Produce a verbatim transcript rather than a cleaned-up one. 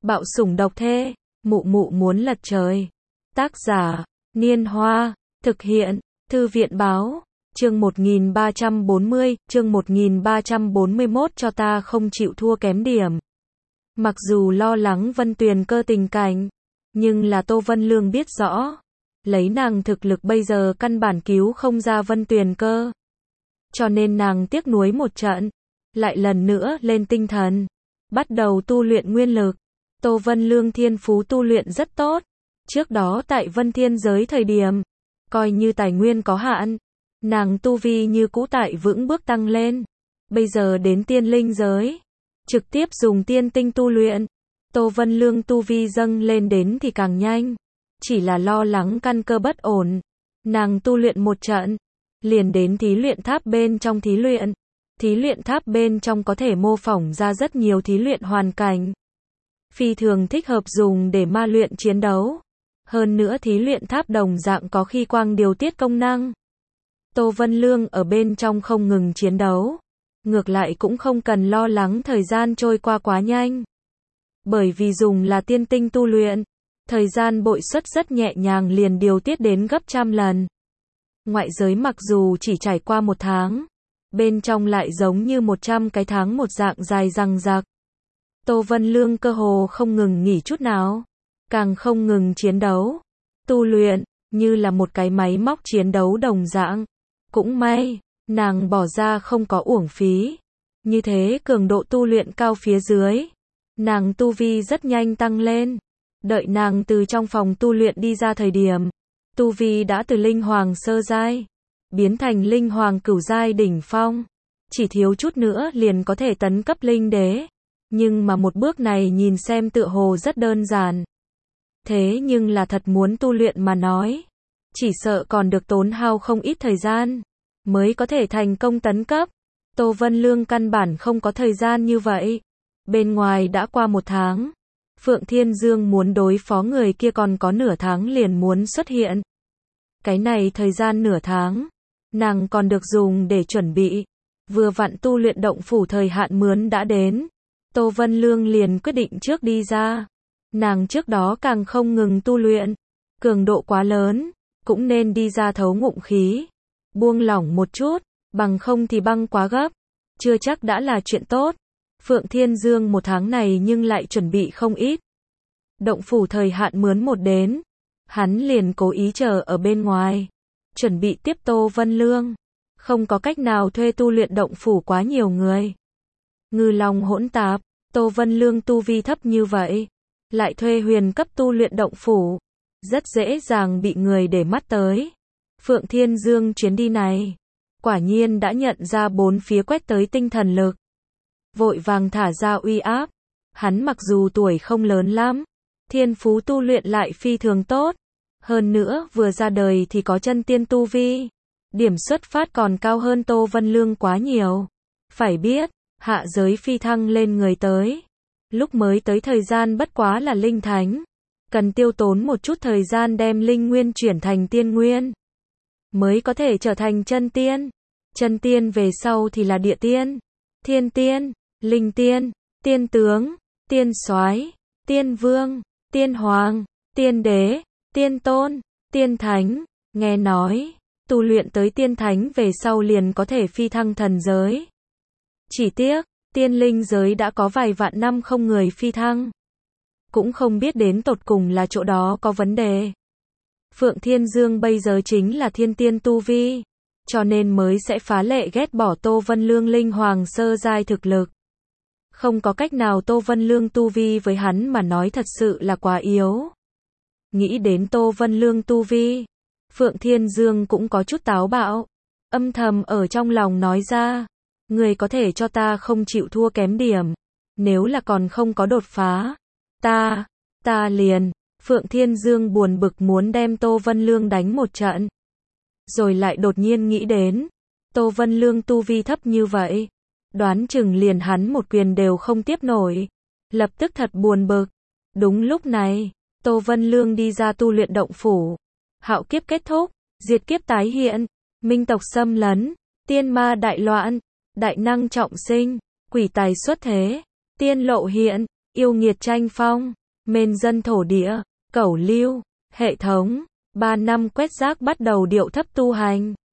Bạo sủng độc thê, mụ mụ muốn lật trời. Tác giả, Niên Hoa, thực hiện, Thư viện báo, chương một nghìn ba trăm bốn mươi, chương một nghìn ba trăm bốn mươi mốt cho ta không chịu thua kém điểm. Mặc dù lo lắng Vân Tuyền Cơ tình cảnh, nhưng là Tô Vân Lương biết rõ, lấy nàng thực lực bây giờ căn bản cứu không ra Vân Tuyền Cơ. Cho nên nàng tiếc nuối một trận, lại lần nữa lên tinh thần, bắt đầu tu luyện nguyên lực. Tô Vân Lương thiên phú tu luyện rất tốt, trước đó tại Vân Thiên giới thời điểm, coi như tài nguyên có hạn, nàng tu vi như cũ tại vững bước tăng lên. Bây giờ đến tiên linh giới, trực tiếp dùng tiên tinh tu luyện, Tô Vân Lương tu vi dâng lên đến thì càng nhanh, chỉ là lo lắng căn cơ bất ổn. Nàng tu luyện một trận, liền đến thí luyện tháp bên trong thí luyện. Thí luyện tháp bên trong có thể mô phỏng ra rất nhiều thí luyện hoàn cảnh, phi thường thích hợp dùng để ma luyện chiến đấu. Hơn nữa thí luyện tháp đồng dạng có khi quang điều tiết công năng. Tô Vân Lương ở bên trong không ngừng chiến đấu, ngược lại cũng không cần lo lắng thời gian trôi qua quá nhanh. Bởi vì dùng là tiên tinh tu luyện, thời gian bội suất rất nhẹ nhàng liền điều tiết đến gấp trăm lần. Ngoại giới mặc dù chỉ trải qua một tháng, bên trong lại giống như một trăm cái tháng một dạng dài dằng dặc. Tô Vân Lương cơ hồ không ngừng nghỉ chút nào, càng không ngừng chiến đấu, tu luyện, như là một cái máy móc chiến đấu đồng dạng. Cũng may, nàng bỏ ra không có uổng phí. Như thế cường độ tu luyện cao phía dưới, nàng tu vi rất nhanh tăng lên. Đợi nàng từ trong phòng tu luyện đi ra thời điểm, tu vi đã từ linh hoàng sơ giai, biến thành linh hoàng cửu giai đỉnh phong. Chỉ thiếu chút nữa liền có thể tấn cấp linh đế. Nhưng mà một bước này nhìn xem tựa hồ rất đơn giản. Thế nhưng là thật muốn tu luyện mà nói, chỉ sợ còn được tốn hao không ít thời gian, mới có thể thành công tấn cấp. Tô Vân Lương căn bản không có thời gian như vậy. Bên ngoài đã qua một tháng, Phượng Thiên Dương muốn đối phó người kia còn có nửa tháng liền muốn xuất hiện. Cái này thời gian nửa tháng, nàng còn được dùng để chuẩn bị. Vừa vặn tu luyện động phủ thời hạn mướn đã đến, Tô Vân Lương liền quyết định trước đi ra. Nàng trước đó càng không ngừng tu luyện, cường độ quá lớn, cũng nên đi ra thấu ngụm khí, buông lỏng một chút, bằng không thì băng quá gấp, chưa chắc đã là chuyện tốt. Phượng Thiên Dương một tháng này nhưng lại chuẩn bị không ít. Động phủ thời hạn mướn một đến, hắn liền cố ý chờ ở bên ngoài, chuẩn bị tiếp Tô Vân Lương. Không có cách nào thuê tu luyện động phủ quá nhiều người. Ngư long hỗn tạp, Tô Vân Lương tu vi thấp như vậy, lại thuê huyền cấp tu luyện động phủ, rất dễ dàng bị người để mắt tới. Phượng Thiên Dương chuyến đi này, quả nhiên đã nhận ra bốn phía quét tới tinh thần lực. Vội vàng thả ra uy áp, hắn mặc dù tuổi không lớn lắm, thiên phú tu luyện lại phi thường tốt. Hơn nữa vừa ra đời thì có chân tiên tu vi, điểm xuất phát còn cao hơn Tô Vân Lương quá nhiều. Phải biết, hạ giới phi thăng lên người tới, lúc mới tới thời gian bất quá là linh thánh, cần tiêu tốn một chút thời gian đem linh nguyên chuyển thành tiên nguyên, mới có thể trở thành chân tiên. Chân tiên về sau thì là địa tiên, thiên tiên, linh tiên, tiên tướng, tiên soái, tiên vương, tiên hoàng, tiên đế, tiên tôn, tiên thánh. Nghe nói, tu luyện tới tiên thánh về sau liền có thể phi thăng thần giới. Chỉ tiếc, tiên linh giới đã có vài vạn năm không người phi thăng. Cũng không biết đến tột cùng là chỗ đó có vấn đề. Phượng Thiên Dương bây giờ chính là thiên tiên tu vi, cho nên mới sẽ phá lệ ghét bỏ Tô Vân Lương linh hoàng sơ giai thực lực. Không có cách nào, Tô Vân Lương tu vi với hắn mà nói thật sự là quá yếu. Nghĩ đến Tô Vân Lương tu vi, Phượng Thiên Dương cũng có chút táo bạo, âm thầm ở trong lòng nói ra, người có thể cho ta không chịu thua kém điểm, nếu là còn không có đột phá, ta, ta liền. Phượng Thiên Dương buồn bực muốn đem Tô Vân Lương đánh một trận, rồi lại đột nhiên nghĩ đến, Tô Vân Lương tu vi thấp như vậy, đoán chừng liền hắn một quyền đều không tiếp nổi, lập tức thật buồn bực. Đúng lúc này, Tô Vân Lương đi ra tu luyện động phủ, hạo kiếp kết thúc, diệt kiếp tái hiện, minh tộc xâm lấn, tiên ma đại loạn, đại năng trọng sinh, quỷ tài xuất thế, tiên lộ hiện, yêu nghiệt tranh phong, mên dân thổ địa, cẩu lưu, hệ thống, ba năm quét rác bắt đầu điệu thấp tu hành.